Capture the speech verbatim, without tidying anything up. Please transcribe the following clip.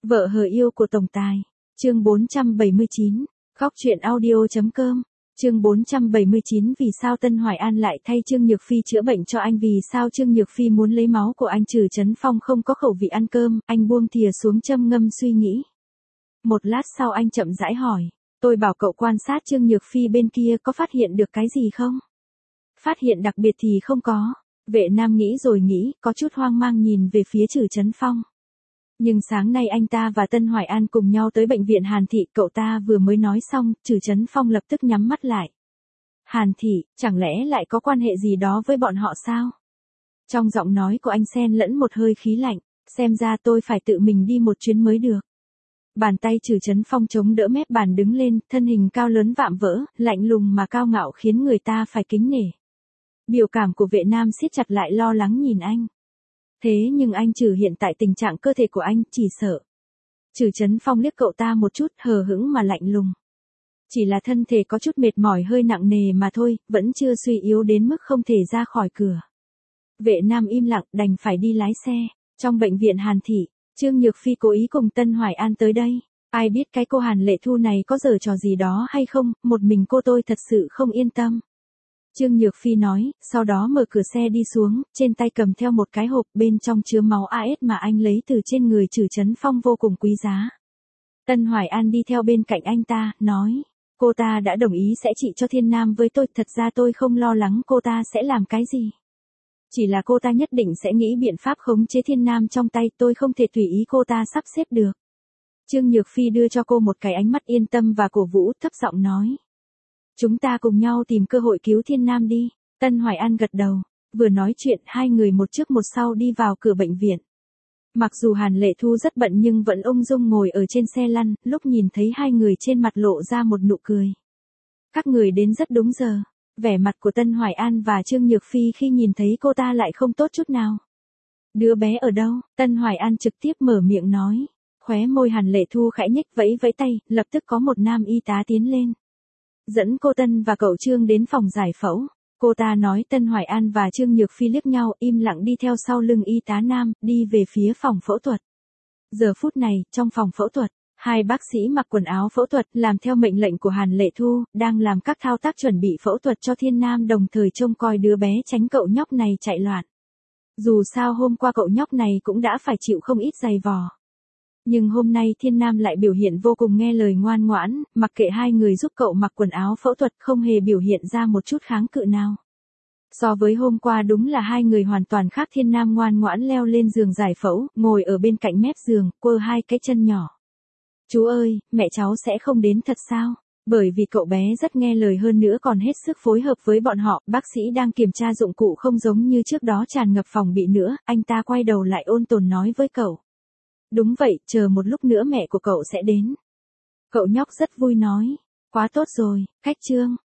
Vợ hờ yêu của tổng tài. Chương bốn trăm bảy mươi chín. Khóc chuyện audio.com. Chương bốn trăm bảy mươi chín. Vì sao Tân Hoài An lại thay Trương Nhược Phi chữa bệnh cho anh? Vì sao Trương Nhược Phi muốn lấy máu của anh? Trừ Chấn Phong không có khẩu vị ăn cơm, anh buông thìa xuống châm ngâm suy nghĩ. Một lát sau anh chậm rãi hỏi, tôi bảo cậu quan sát Trương Nhược Phi bên kia có phát hiện được cái gì không? Phát hiện đặc biệt thì không có. Vệ Nam nghĩ rồi nghĩ, có chút hoang mang nhìn về phía Trừ Chấn Phong. Nhưng sáng nay anh ta và Tân Hoài An cùng nhau tới bệnh viện Hàn Thị, cậu ta vừa mới nói xong, Trừ Chấn Phong lập tức nhắm mắt lại. Hàn Thị, chẳng lẽ lại có quan hệ gì đó với bọn họ sao? Trong giọng nói của anh xen lẫn một hơi khí lạnh, xem ra tôi phải tự mình đi một chuyến mới được. Bàn tay Trừ Chấn Phong chống đỡ mép bàn đứng lên, thân hình cao lớn vạm vỡ, lạnh lùng mà cao ngạo khiến người ta phải kính nể. Biểu cảm của Vệ Nam siết chặt lại lo lắng nhìn anh. Thế nhưng anh Trừ hiện tại tình trạng cơ thể của anh chỉ sợ. Trừ Chấn Phong liếc cậu ta một chút hờ hững mà lạnh lùng. Chỉ là thân thể có chút mệt mỏi hơi nặng nề mà thôi, vẫn chưa suy yếu đến mức không thể ra khỏi cửa. Vệ Nam im lặng đành phải đi lái xe. Trong bệnh viện Hàn Thị, Trương Nhược Phi cố ý cùng Tân Hoài An tới đây. Ai biết cái cô Hàn Lệ Thu này có giở trò gì đó hay không, một mình cô tôi thật sự không yên tâm. Trương Nhược Phi nói, sau đó mở cửa xe đi xuống, trên tay cầm theo một cái hộp bên trong chứa máu a ét mà anh lấy từ trên người Trừ Chấn Phong vô cùng quý giá. Tân Hoài An đi theo bên cạnh anh ta, nói, cô ta đã đồng ý sẽ trị cho Thiên Nam với tôi, thật ra tôi không lo lắng cô ta sẽ làm cái gì. Chỉ là cô ta nhất định sẽ nghĩ biện pháp khống chế Thiên Nam trong tay, tôi không thể tùy ý cô ta sắp xếp được. Trương Nhược Phi đưa cho cô một cái ánh mắt yên tâm và cổ vũ, thấp giọng nói. Chúng ta cùng nhau tìm cơ hội cứu Thiên Nam đi. Tân Hoài An gật đầu. Vừa nói chuyện, hai người một trước một sau đi vào cửa bệnh viện. Mặc dù Hàn Lệ Thu rất bận nhưng vẫn ung dung ngồi ở trên xe lăn, lúc nhìn thấy hai người trên mặt lộ ra một nụ cười. Các người đến rất đúng giờ. Vẻ mặt của Tân Hoài An và Trương Nhược Phi khi nhìn thấy cô ta lại không tốt chút nào. Đứa bé ở đâu? Tân Hoài An trực tiếp mở miệng nói. Khóe môi Hàn Lệ Thu khẽ nhếch vẫy vẫy tay, lập tức có một nam y tá tiến lên. Dẫn cô Tân và cậu Trương đến phòng giải phẫu. Cô ta nói. Tân Hoài An và Trương Nhược Phi liếc nhau, im lặng đi theo sau lưng y tá nam, đi về phía phòng phẫu thuật. Giờ phút này, trong phòng phẫu thuật, hai bác sĩ mặc quần áo phẫu thuật, làm theo mệnh lệnh của Hàn Lệ Thu, đang làm các thao tác chuẩn bị phẫu thuật cho Thiên Nam, đồng thời trông coi đứa bé tránh cậu nhóc này chạy loạn. Dù sao hôm qua cậu nhóc này cũng đã phải chịu không ít giày vò. Nhưng hôm nay Thiên Nam lại biểu hiện vô cùng nghe lời ngoan ngoãn, mặc kệ hai người giúp cậu mặc quần áo phẫu thuật không hề biểu hiện ra một chút kháng cự nào. So với hôm qua đúng là hai người hoàn toàn khác. Thiên Nam ngoan ngoãn leo lên giường giải phẫu, ngồi ở bên cạnh mép giường, quơ hai cái chân nhỏ. Chú ơi, mẹ cháu sẽ không đến thật sao? Bởi vì cậu bé rất nghe lời hơn nữa còn hết sức phối hợp với bọn họ, bác sĩ đang kiểm tra dụng cụ không giống như trước đó tràn ngập phòng bị nữa, anh ta quay đầu lại ôn tồn nói với cậu. Đúng vậy, chờ một lúc nữa mẹ của cậu sẽ đến. Cậu nhóc rất vui nói. Quá tốt rồi, cách Trương.